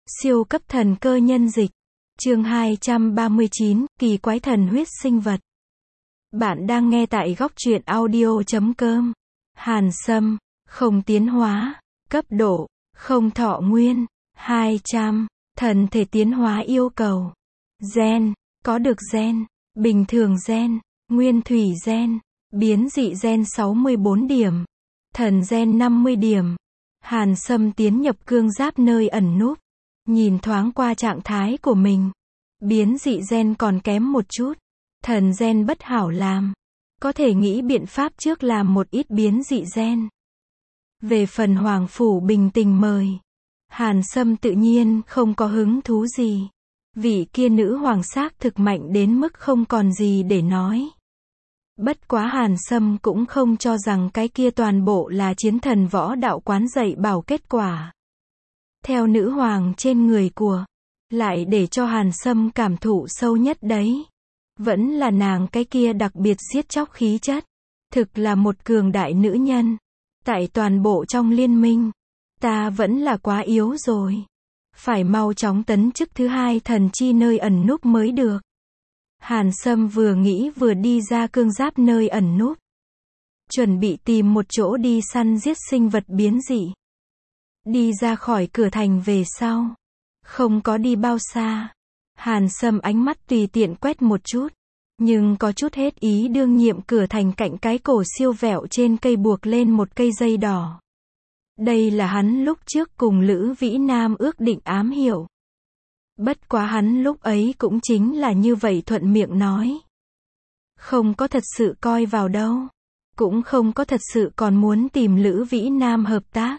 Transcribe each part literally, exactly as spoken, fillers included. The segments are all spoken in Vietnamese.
Siêu cấp thần cơ nhân dịch. Chương hai trăm ba mươi chín, kỳ quái thần huyết sinh vật. Bạn đang nghe tại góc truyện audio chấm com. Hàn Sâm, không tiến hóa, cấp độ, không thọ nguyên, hai trăm, thần thể tiến hóa yêu cầu. Gen, có được gen, bình thường gen, nguyên thủy gen, biến dị gen sáu mươi bốn điểm, thần gen năm mươi điểm. Hàn Sâm tiến nhập cương giáp nơi ẩn núp, nhìn thoáng qua trạng thái của mình. Biến dị gen còn kém một chút, thần gen bất hảo làm. Có thể nghĩ biện pháp trước làm một ít biến dị gen. Về phần Hoàng Phủ bình tình mời, Hàn Sâm tự nhiên không có hứng thú gì. Vị kia nữ hoàng xác thực mạnh đến mức không còn gì để nói. Bất quá Hàn Sâm cũng không cho rằng cái kia toàn bộ là chiến thần võ đạo quán dạy bảo kết quả. Theo nữ hoàng trên người của, lại để cho Hàn Sâm cảm thụ sâu nhất đấy. Vẫn là nàng cái kia đặc biệt giết chóc khí chất. Thực là một cường đại nữ nhân. Tại toàn bộ trong liên minh, ta vẫn là quá yếu rồi. Phải mau chóng tấn chức thứ hai thần chi nơi ẩn núp mới được. Hàn Sâm vừa nghĩ vừa đi ra cương giáp nơi ẩn núp. Chuẩn bị tìm một chỗ đi săn giết sinh vật biến dị. Đi ra khỏi cửa thành về sau. Không có đi bao xa. Hàn Sâm ánh mắt tùy tiện quét một chút. Nhưng có chút hết ý đương nhiệm cửa thành cạnh cái cổ siêu vẹo trên cây buộc lên một cây dây đỏ. Đây là hắn lúc trước cùng Lữ Vĩ Nam ước định ám hiệu. Bất quá hắn lúc ấy cũng chính là như vậy thuận miệng nói. Không có thật sự coi vào đâu. Cũng không có thật sự còn muốn tìm Lữ Vĩ Nam hợp tác.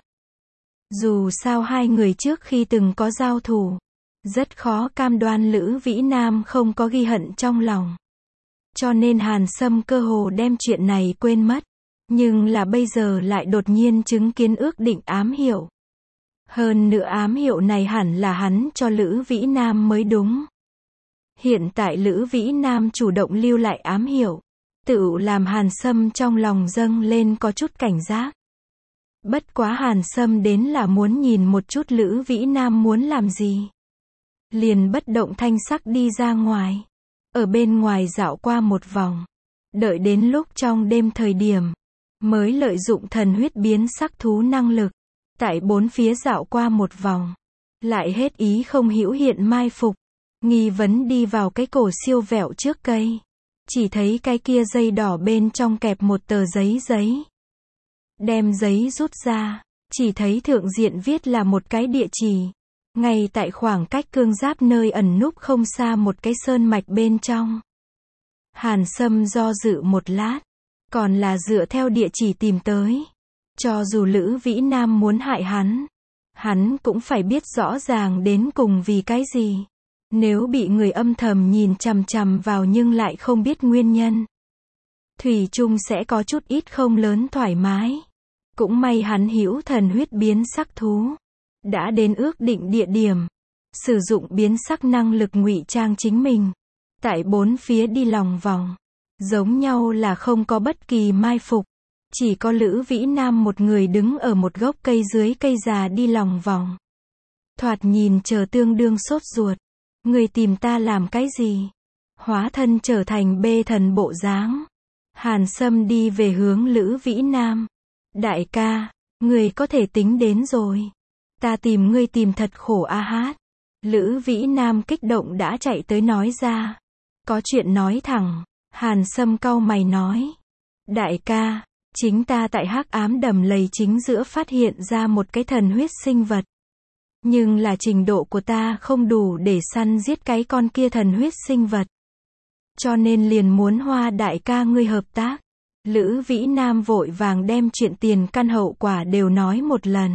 Dù sao hai người trước khi từng có giao thủ, rất khó cam đoan Lữ Vĩ Nam không có ghi hận trong lòng. Cho nên Hàn Sâm cơ hồ đem chuyện này quên mất. Nhưng là bây giờ lại đột nhiên chứng kiến ước định ám hiệu. Hơn nữa ám hiệu này hẳn là hắn cho Lữ Vĩ Nam mới đúng. Hiện tại Lữ Vĩ Nam chủ động lưu lại ám hiệu, tự làm Hàn Sâm trong lòng dâng lên có chút cảnh giác. Bất quá Hàn Sâm đến là muốn nhìn một chút Lữ Vĩ Nam muốn làm gì. Liền bất động thanh sắc đi ra ngoài. Ở bên ngoài dạo qua một vòng. Đợi đến lúc trong đêm thời điểm, mới lợi dụng thần huyết biến sắc thú năng lực. Tại bốn phía dạo qua một vòng. Lại hết ý không hữu hiện mai phục. Nghi vấn đi vào cái cổ siêu vẹo trước cây. Chỉ thấy cái kia dây đỏ bên trong kẹp một tờ giấy giấy. Đem giấy rút ra, chỉ thấy thượng diện viết là một cái địa chỉ. Ngay tại khoảng cách cương giáp nơi ẩn núp không xa một cái sơn mạch bên trong. Hàn Sâm do dự một lát, còn là dựa theo địa chỉ tìm tới. Cho dù Lữ Vĩ Nam muốn hại hắn, hắn cũng phải biết rõ ràng đến cùng vì cái gì. Nếu bị người âm thầm nhìn chằm chằm vào nhưng lại không biết nguyên nhân, thủy chung sẽ có chút ít không lớn thoải mái. Cũng may hắn hữu thần huyết biến sắc thú. Đã đến ước định địa điểm. Sử dụng biến sắc năng lực ngụy trang chính mình. Tại bốn phía đi lòng vòng. Giống nhau là không có bất kỳ mai phục. Chỉ có Lữ Vĩ Nam một người đứng ở một gốc cây dưới cây già đi lòng vòng. Thoạt nhìn chờ tương đương sốt ruột. Người tìm ta làm cái gì? Hóa thân trở thành bê thần bộ dáng. Hàn Sâm đi về hướng Lữ Vĩ Nam. Đại ca, người có thể tính đến rồi. Ta tìm ngươi tìm thật khổ a hát. Lữ Vĩ Nam kích động đã chạy tới nói ra. Có chuyện nói thẳng. Hàn Sâm cau mày nói. Đại ca, chính ta tại hắc ám đầm lầy chính giữa phát hiện ra một cái thần huyết sinh vật. Nhưng là trình độ của ta không đủ để săn giết cái con kia thần huyết sinh vật. Cho nên liền muốn Hoa đại ca ngươi hợp tác. Lữ Vĩ Nam vội vàng đem chuyện tiền căn hậu quả đều nói một lần.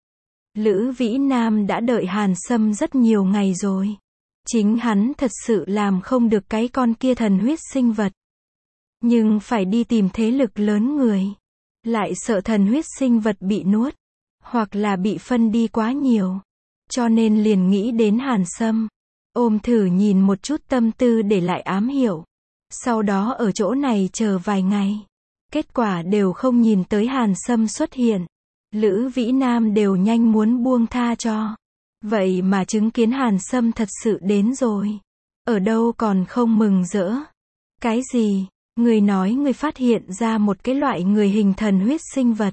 Lữ Vĩ Nam đã đợi Hàn Sâm rất nhiều ngày rồi. Chính hắn thật sự làm không được cái con kia thần huyết sinh vật. Nhưng phải đi tìm thế lực lớn người. Lại sợ thần huyết sinh vật bị nuốt. Hoặc là bị phân đi quá nhiều. Cho nên liền nghĩ đến Hàn Sâm. Ôm thử nhìn một chút tâm tư để lại ám hiệu. Sau đó ở chỗ này chờ vài ngày. Kết quả đều không nhìn tới Hàn Sâm xuất hiện. Lữ Vĩ Nam đều nhanh muốn buông tha cho. Vậy mà chứng kiến Hàn Sâm thật sự đến rồi. Ở đâu còn không mừng rỡ. Cái gì? Người nói người phát hiện ra một cái loại người hình thần huyết sinh vật.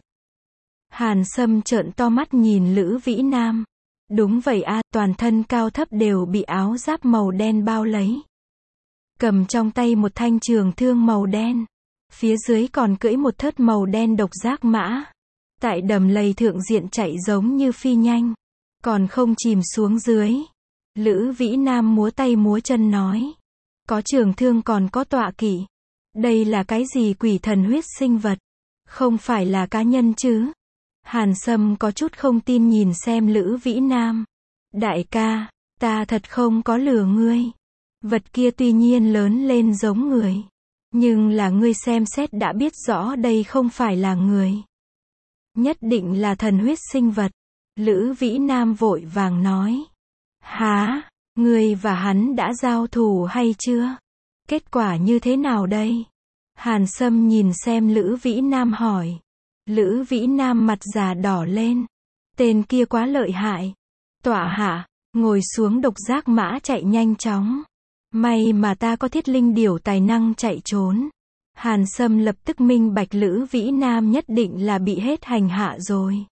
Hàn Sâm trợn to mắt nhìn Lữ Vĩ Nam. Đúng vậy a, toàn thân cao thấp đều bị áo giáp màu đen bao lấy. Cầm trong tay một thanh trường thương màu đen. Phía dưới còn cưỡi một thớt màu đen độc giác mã. Tại đầm lầy thượng diện chạy giống như phi nhanh. Còn không chìm xuống dưới. Lữ Vĩ Nam múa tay múa chân nói. Có trường thương còn có tọa kỵ. Đây là cái gì quỷ thần huyết sinh vật? Không phải là cá nhân chứ? Hàn Sâm có chút không tin nhìn xem Lữ Vĩ Nam. Đại ca, ta thật không có lừa ngươi. Vật kia tuy nhiên lớn lên giống người. Nhưng là ngươi xem xét đã biết rõ đây không phải là người. Nhất định là thần huyết sinh vật. Lữ Vĩ Nam vội vàng nói. Hả? Ngươi và hắn đã giao thủ hay chưa? Kết quả như thế nào đây? Hàn Sâm nhìn xem Lữ Vĩ Nam hỏi. Lữ Vĩ Nam mặt già đỏ lên. Tên kia quá lợi hại. Tọa hạ, ngồi xuống độc giác mã chạy nhanh chóng. May mà ta có thiết linh điểu tài năng chạy trốn. Hàn Sâm lập tức minh bạch Lữ Vĩ Nam nhất định là bị hết hành hạ rồi.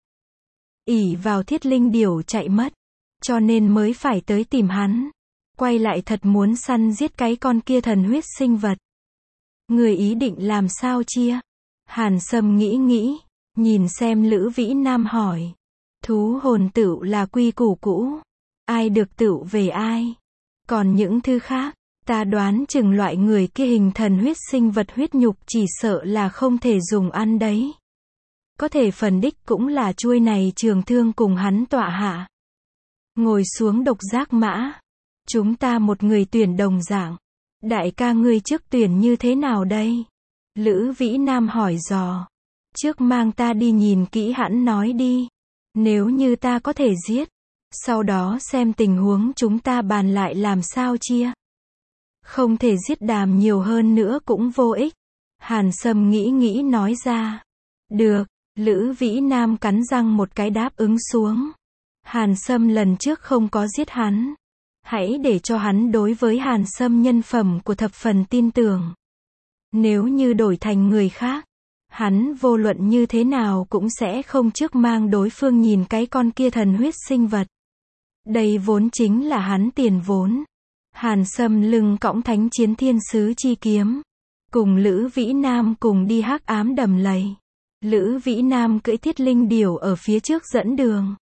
ỷ vào thiết linh điểu chạy mất. Cho nên mới phải tới tìm hắn. Quay lại thật muốn săn giết cái con kia thần huyết sinh vật. Người ý định làm sao chia? Hàn Sâm nghĩ nghĩ. Nhìn xem Lữ Vĩ Nam hỏi. Thú hồn tựu là quy củ cũ. Ai được tựu về ai. Còn những thứ khác, ta đoán chừng loại người kia hình thần huyết sinh vật huyết nhục chỉ sợ là không thể dùng ăn đấy. Có thể phần đích cũng là chuôi này trường thương cùng hắn tọa hạ. Ngồi xuống độc giác mã. Chúng ta một người tuyển đồng dạng. Đại ca ngươi trước tuyển như thế nào đây? Lữ Vĩ Nam hỏi dò. Trước mang ta đi nhìn kỹ hẳn nói đi. Nếu như ta có thể giết. Sau đó xem tình huống chúng ta bàn lại làm sao chia. Không thể giết Đàm nhiều hơn nữa cũng vô ích. Hàn Sâm nghĩ nghĩ nói ra. Được, Lữ Vĩ Nam cắn răng một cái đáp ứng xuống. Hàn Sâm lần trước không có giết hắn. Hãy để cho hắn đối với Hàn Sâm nhân phẩm của thập phần tin tưởng. Nếu như đổi thành người khác, hắn vô luận như thế nào cũng sẽ không trước mang đối phương nhìn cái con kia thần huyết sinh vật. Đây vốn chính là hắn tiền vốn. Hàn Sâm lưng cõng thánh chiến thiên sứ chi kiếm. Cùng Lữ Vĩ Nam cùng đi hắc ám đầm lầy. Lữ Vĩ Nam cưỡi thiết linh điểu ở phía trước dẫn đường.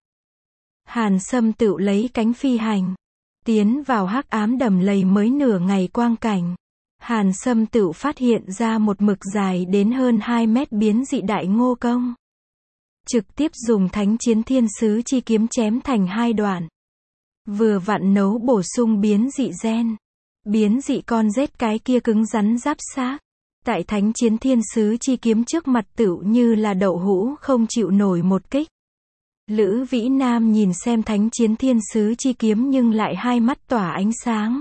Hàn Sâm tự lấy cánh phi hành. Tiến vào hắc ám đầm lầy mới nửa ngày quang cảnh. Hàn Sâm tự phát hiện ra một mực dài đến hơn hai mét biến dị đại ngô công. Trực tiếp dùng thánh chiến thiên sứ chi kiếm chém thành hai đoạn. Vừa vặn nấu bổ sung biến dị gen. Biến dị con rết cái kia cứng rắn giáp xác. Tại thánh chiến thiên sứ chi kiếm trước mặt tựu như là đậu hũ không chịu nổi một kích. Lữ Vĩ Nam nhìn xem thánh chiến thiên sứ chi kiếm nhưng lại hai mắt tỏa ánh sáng.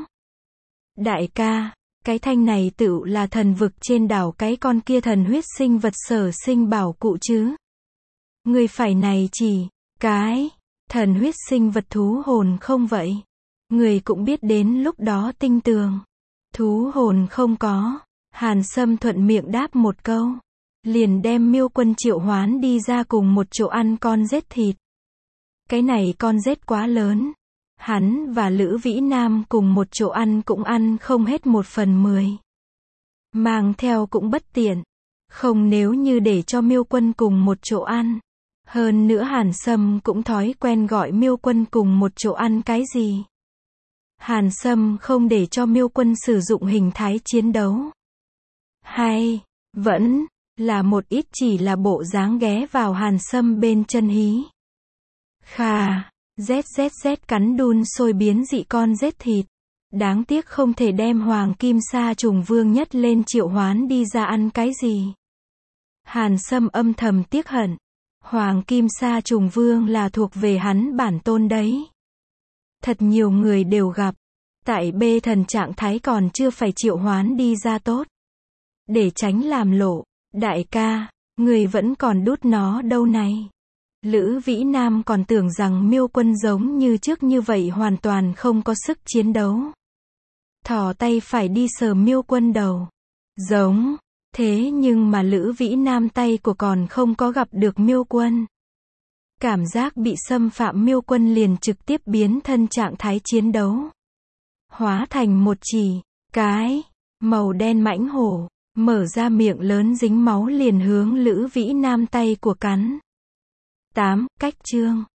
Đại ca, cái thanh này tựu là thần vực trên đảo cái con kia thần huyết sinh vật sở sinh bảo cụ chứ. Người phải này chỉ, cái, thần huyết sinh vật thú hồn không vậy? Người cũng biết đến lúc đó tinh tường. Thú hồn không có. Hàn Sâm thuận miệng đáp một câu. Liền đem Miêu Quân triệu hoán đi ra cùng một chỗ ăn con rết thịt. Cái này con rết quá lớn. Hắn và Lữ Vĩ Nam cùng một chỗ ăn cũng ăn không hết một phần mười. Mang theo cũng bất tiện. Không nếu như để cho Miêu Quân cùng một chỗ ăn. Hơn nữa Hàn Sâm cũng thói quen gọi Miêu Quân cùng một chỗ ăn cái gì. Hàn Sâm không để cho Miêu Quân sử dụng hình thái chiến đấu. Hay, vẫn, là một ít chỉ là bộ dáng ghé vào Hàn Sâm bên chân hí. Khà, zzz cắn đun sôi biến dị con rết thịt. Đáng tiếc không thể đem Hoàng Kim Sa Trùng Vương nhất lên triệu hoán đi ra ăn cái gì. Hàn Sâm âm thầm tiếc hận. Hoàng Kim Sa Trùng Vương là thuộc về hắn bản tôn đấy. Thật nhiều người đều gặp. Tại bê thần trạng thái còn chưa phải triệu hoán đi ra tốt. Để tránh làm lộ. Đại ca, người vẫn còn đút nó đâu này. Lữ Vĩ Nam còn tưởng rằng Miêu Quân giống như trước như vậy hoàn toàn không có sức chiến đấu. Thò tay phải đi sờ Miêu Quân đầu. Giống. Thế nhưng mà Lữ Vĩ Nam tay của còn không có gặp được Miêu Quân. Cảm giác bị xâm phạm Miêu Quân liền trực tiếp biến thân trạng thái chiến đấu. Hóa thành một chỉ cái màu đen mãnh hổ, mở ra miệng lớn dính máu liền hướng Lữ Vĩ Nam tay của cắn. tám. Cách chương